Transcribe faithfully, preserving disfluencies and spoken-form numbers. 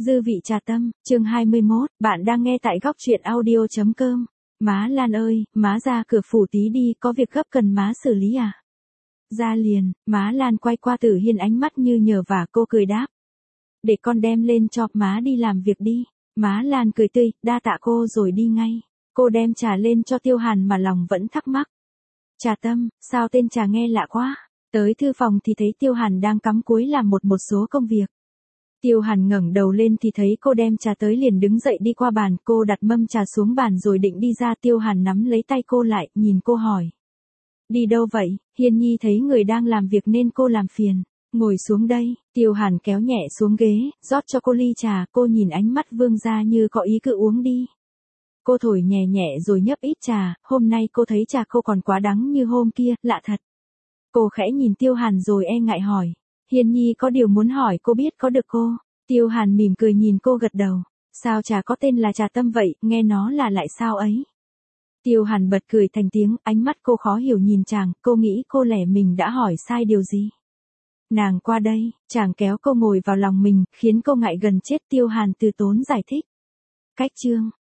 Dư vị trà tâm, chương hai mươi mốt, bạn đang nghe tại góc truyện audio chấm com. Má Lan ơi, má ra cửa phủ tí đi, có việc gấp cần má xử lý à? Ra liền, má Lan quay qua Tử Hiên ánh mắt như nhờ vả, cô cười đáp. Để con đem lên cho má đi làm việc đi. Má Lan cười tươi, đa tạ cô rồi đi ngay. Cô đem trà lên cho Tiêu Hàn mà lòng vẫn thắc mắc. Trà tâm, sao tên trà nghe lạ quá? Tới thư phòng thì thấy Tiêu Hàn đang cắm cúi làm một một số công việc. Tiêu Hàn ngẩng đầu lên thì thấy cô đem trà tới liền đứng dậy đi qua bàn, cô đặt mâm trà xuống bàn rồi định đi ra. Tiêu Hàn nắm lấy tay cô lại, nhìn cô hỏi. Đi đâu vậy? Hiên Nhi thấy người đang làm việc nên cô làm phiền. Ngồi xuống đây, Tiêu Hàn kéo nhẹ xuống ghế, rót cho cô ly trà, cô nhìn ánh mắt vương ra như có ý cứ uống đi. Cô thổi nhẹ nhẹ rồi nhấp ít trà, hôm nay cô thấy trà cô còn quá đắng như hôm kia, lạ thật. Cô khẽ nhìn Tiêu Hàn rồi e ngại hỏi. Hiên Nhi có điều muốn hỏi cô biết có được cô? Tiêu Hàn mỉm cười nhìn cô gật đầu. Sao trà có tên là trà tâm vậy, nghe nó là lại sao ấy? Tiêu Hàn bật cười thành tiếng, ánh mắt cô khó hiểu nhìn chàng, cô nghĩ cô lẻ mình đã hỏi sai điều gì. Nàng qua đây, chàng kéo cô ngồi vào lòng mình, khiến cô ngại gần chết. Tiêu Hàn từ tốn giải thích. Cách chương,